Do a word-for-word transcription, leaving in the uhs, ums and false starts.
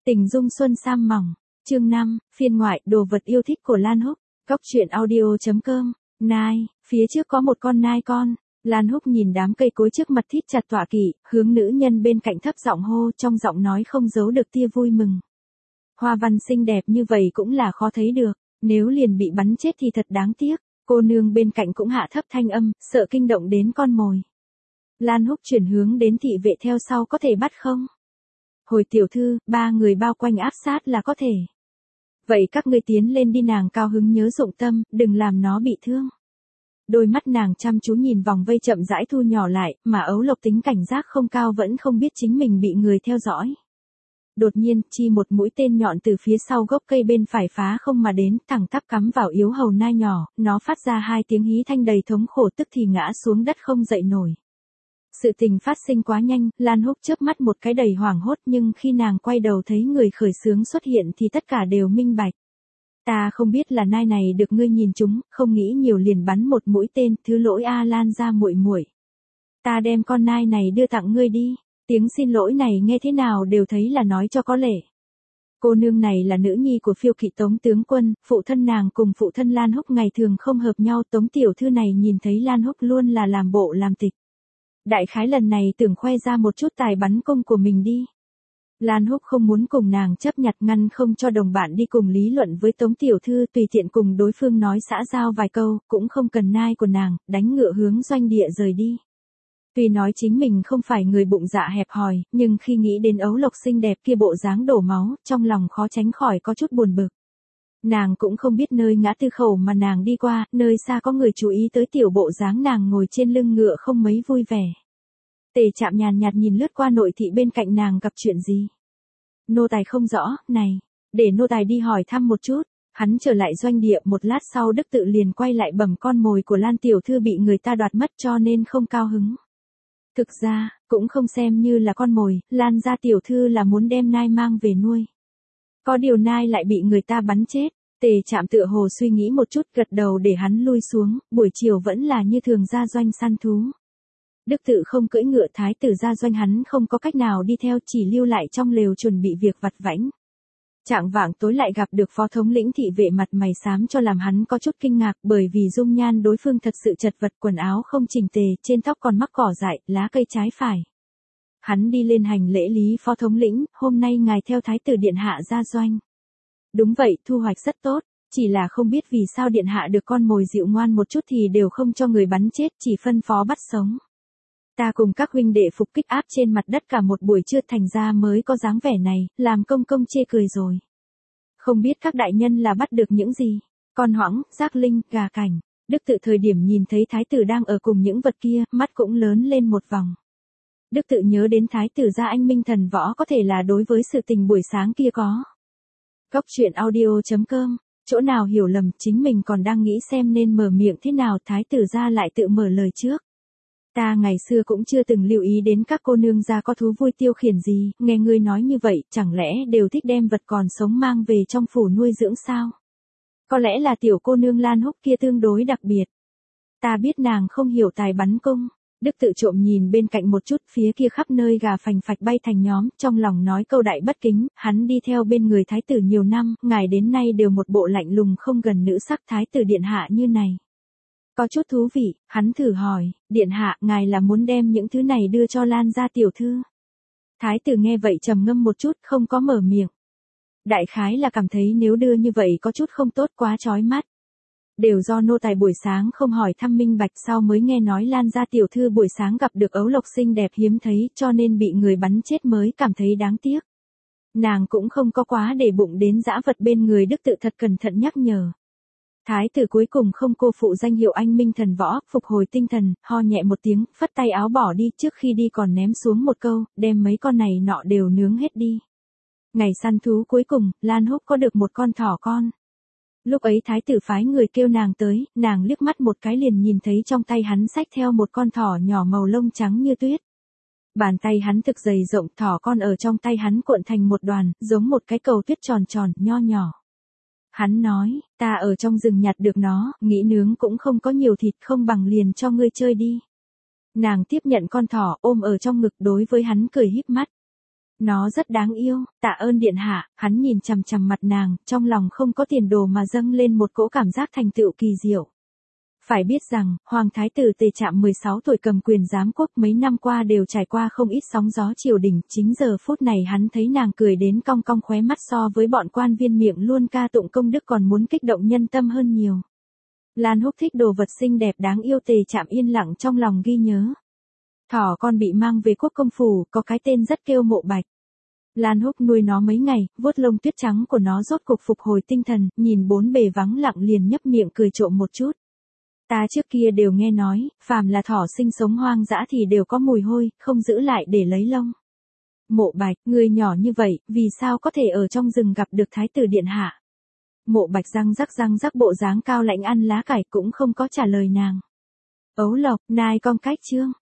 Tình dung xuân sam mỏng, chương năm, phiên ngoại, đồ vật yêu thích của Lan Húc, góc truyện audio.com, nai, phía trước có một con nai con, Lan Húc nhìn đám cây cối trước mặt thít chặt tọa kỵ, hướng nữ nhân bên cạnh thấp giọng hô, trong giọng nói không giấu được tia vui mừng. Hoa văn xinh đẹp như vậy cũng là khó thấy được, nếu liền bị bắn chết thì thật đáng tiếc, cô nương bên cạnh cũng hạ thấp thanh âm, sợ kinh động đến con mồi. Lan Húc chuyển hướng đến thị vệ theo sau, có thể bắt không? Hồi tiểu thư, ba người bao quanh áp sát là có thể. Vậy các ngươi tiến lên đi, nàng cao hứng nhớ dụng tâm, đừng làm nó bị thương. Đôi mắt nàng chăm chú nhìn vòng vây chậm rãi thu nhỏ lại, mà Ấu Lộc tính cảnh giác không cao vẫn không biết chính mình bị người theo dõi. Đột nhiên, chi một mũi tên nhọn từ phía sau gốc cây bên phải phá không mà đến, thẳng tắp cắm vào yếu hầu nai nhỏ, nó phát ra hai tiếng hí thanh đầy thống khổ, tức thì ngã xuống đất không dậy nổi. Sự tình phát sinh quá nhanh, Lan Húc chớp mắt một cái đầy hoảng hốt, nhưng khi nàng quay đầu thấy người khởi xướng xuất hiện thì tất cả đều minh bạch. Ta không biết là nai này được ngươi nhìn chúng, không nghĩ nhiều liền bắn một mũi tên, thứ lỗi a Lan ra muội muội. Ta đem con nai này đưa tặng ngươi đi. Tiếng xin lỗi này nghe thế nào đều thấy là nói cho có lệ. Cô nương này là nữ nhi của phiêu kỵ Tống tướng quân, phụ thân nàng cùng phụ thân Lan Húc ngày thường không hợp nhau, Tống tiểu thư này nhìn thấy Lan Húc luôn là làm bộ làm tịch. Đại khái lần này tưởng khoe ra một chút tài bắn cung của mình đi. Lan Húc không muốn cùng nàng chấp nhặt, ngăn không cho đồng bạn đi cùng lý luận với Tống tiểu thư, tùy tiện cùng đối phương nói xã giao vài câu, cũng không cần nai của nàng, đánh ngựa hướng doanh địa rời đi. Tuy nói chính mình không phải người bụng dạ hẹp hòi, nhưng khi nghĩ đến Ấu Lộc xinh đẹp kia bộ dáng đổ máu, trong lòng khó tránh khỏi có chút buồn bực. Nàng cũng không biết nơi ngã tư khẩu mà nàng đi qua, nơi xa có người chú ý tới tiểu bộ dáng nàng ngồi trên lưng ngựa không mấy vui vẻ. Tề Trạm nhàn nhạt nhìn lướt qua nội thị bên cạnh nàng, gặp chuyện gì? Nô tài không rõ, này, để nô tài đi hỏi thăm một chút. Hắn trở lại doanh địa, một lát sau Đức Tự liền quay lại bẩm con mồi của Lan tiểu thư bị người ta đoạt mất cho nên không cao hứng. Thực ra, cũng không xem như là con mồi, Lan gia tiểu thư là muốn đem nai mang về nuôi. Có điều nai lại bị người ta bắn chết, Tề Trạm tựa hồ suy nghĩ một chút, gật đầu để hắn lui xuống, buổi chiều vẫn là như thường ra doanh săn thú. Đức Tự không cưỡi ngựa, thái tử ra doanh hắn không có cách nào đi theo, chỉ lưu lại trong lều chuẩn bị việc vặt vãnh. Trạng vạng tối lại gặp được phó thống lĩnh thị vệ, mặt mày xám cho làm hắn có chút kinh ngạc, bởi vì dung nhan đối phương thật sự chật vật, quần áo không chỉnh tề, trên tóc còn mắc cỏ dại, lá cây trái phải. Hắn đi lên hành lễ, lý phó thống lĩnh, hôm nay ngài theo thái tử điện hạ ra doanh. Đúng vậy, thu hoạch rất tốt, chỉ là không biết vì sao điện hạ được con mồi dịu ngoan một chút thì đều không cho người bắn chết, chỉ phân phó bắt sống. Ta cùng các huynh đệ phục kích áp trên mặt đất cả một buổi trưa, thành ra mới có dáng vẻ này, làm công công chê cười rồi. Không biết các đại nhân là bắt được những gì? Con hoãng, giác linh, gà cảnh. Đức Tự thời điểm nhìn thấy thái tử đang ở cùng những vật kia, mắt cũng lớn lên một vòng. Đức Tự nhớ đến thái tử gia anh minh thần võ, có thể là đối với sự tình buổi sáng kia có. Góc truyện audio.com, chỗ nào hiểu lầm, chính mình còn đang nghĩ xem nên mở miệng thế nào, thái tử gia lại tự mở lời trước. Ta ngày xưa cũng chưa từng lưu ý đến các cô nương gia có thú vui tiêu khiển gì, nghe ngươi nói như vậy, chẳng lẽ đều thích đem vật còn sống mang về trong phủ nuôi dưỡng sao? Có lẽ là tiểu cô nương Lan Húc kia tương đối đặc biệt. Ta biết nàng không hiểu tài bắn cung. Đức Tự trộm nhìn bên cạnh một chút, phía kia khắp nơi gà phành phạch bay thành nhóm, trong lòng nói câu đại bất kính, hắn đi theo bên người thái tử nhiều năm, ngài đến nay đều một bộ lạnh lùng không gần nữ sắc thái tử điện hạ như này. Có chút thú vị, hắn thử hỏi, điện hạ, ngài là muốn đem những thứ này đưa cho Lan gia tiểu thư? Thái tử nghe vậy trầm ngâm một chút, không có mở miệng. Đại khái là cảm thấy nếu đưa như vậy có chút không tốt, quá chói mắt. Đều do nô tài buổi sáng không hỏi thăm minh bạch, sau mới nghe nói Lan gia tiểu thư buổi sáng gặp được Ấu Lộc xinh đẹp hiếm thấy, cho nên bị người bắn chết mới cảm thấy đáng tiếc. Nàng cũng không có quá để bụng đến dã vật bên người, Đức Tự thật cẩn thận nhắc nhở. Thái tử cuối cùng không cô phụ danh hiệu anh minh thần võ, phục hồi tinh thần, ho nhẹ một tiếng, phất tay áo bỏ đi, trước khi đi còn ném xuống một câu, đem mấy con này nọ đều nướng hết đi. Ngày săn thú cuối cùng, Lan Húc có được một con thỏ con. Lúc ấy thái tử phái người kêu nàng tới, nàng liếc mắt một cái liền nhìn thấy trong tay hắn xách theo một con thỏ nhỏ màu lông trắng như tuyết. Bàn tay hắn thực dày rộng, thỏ con ở trong tay hắn cuộn thành một đoàn, giống một cái cầu tuyết tròn tròn, nho nhỏ. Hắn nói, ta ở trong rừng nhặt được nó, nghĩ nướng cũng không có nhiều thịt, không bằng liền cho ngươi chơi đi. Nàng tiếp nhận con thỏ, ôm ở trong ngực, đối với hắn cười híp mắt. Nó rất đáng yêu, tạ ơn điện hạ, hắn nhìn chằm chằm mặt nàng, trong lòng không có tiền đồ mà dâng lên một cỗ cảm giác thành tựu kỳ diệu. Phải biết rằng, Hoàng Thái tử Tề Trạm mười sáu tuổi cầm quyền giám quốc mấy năm qua đều trải qua không ít sóng gió triều đình, chính giờ phút này hắn thấy nàng cười đến cong cong khóe mắt so với bọn quan viên miệng luôn ca tụng công đức còn muốn kích động nhân tâm hơn nhiều. Lan Húc thích đồ vật xinh đẹp đáng yêu, Tề Trạm yên lặng trong lòng ghi nhớ. Thỏ con bị mang về quốc công phủ, có cái tên rất kêu Mộ Bạch. Lan Húc nuôi nó mấy ngày, vuốt lông tuyết trắng của nó rốt cục phục hồi tinh thần, nhìn bốn bề vắng lặng liền nhấp miệng cười trộm một chút. Ta trước kia đều nghe nói, phàm là thỏ sinh sống hoang dã thì đều có mùi hôi, không giữ lại để lấy lông. Mộ Bạch, người nhỏ như vậy, vì sao có thể ở trong rừng gặp được Thái tử điện hạ? Mộ Bạch răng rắc răng rắc bộ dáng cao lãnh ăn lá cải cũng không có trả lời nàng. Ấu Lộc, nai con cách chương.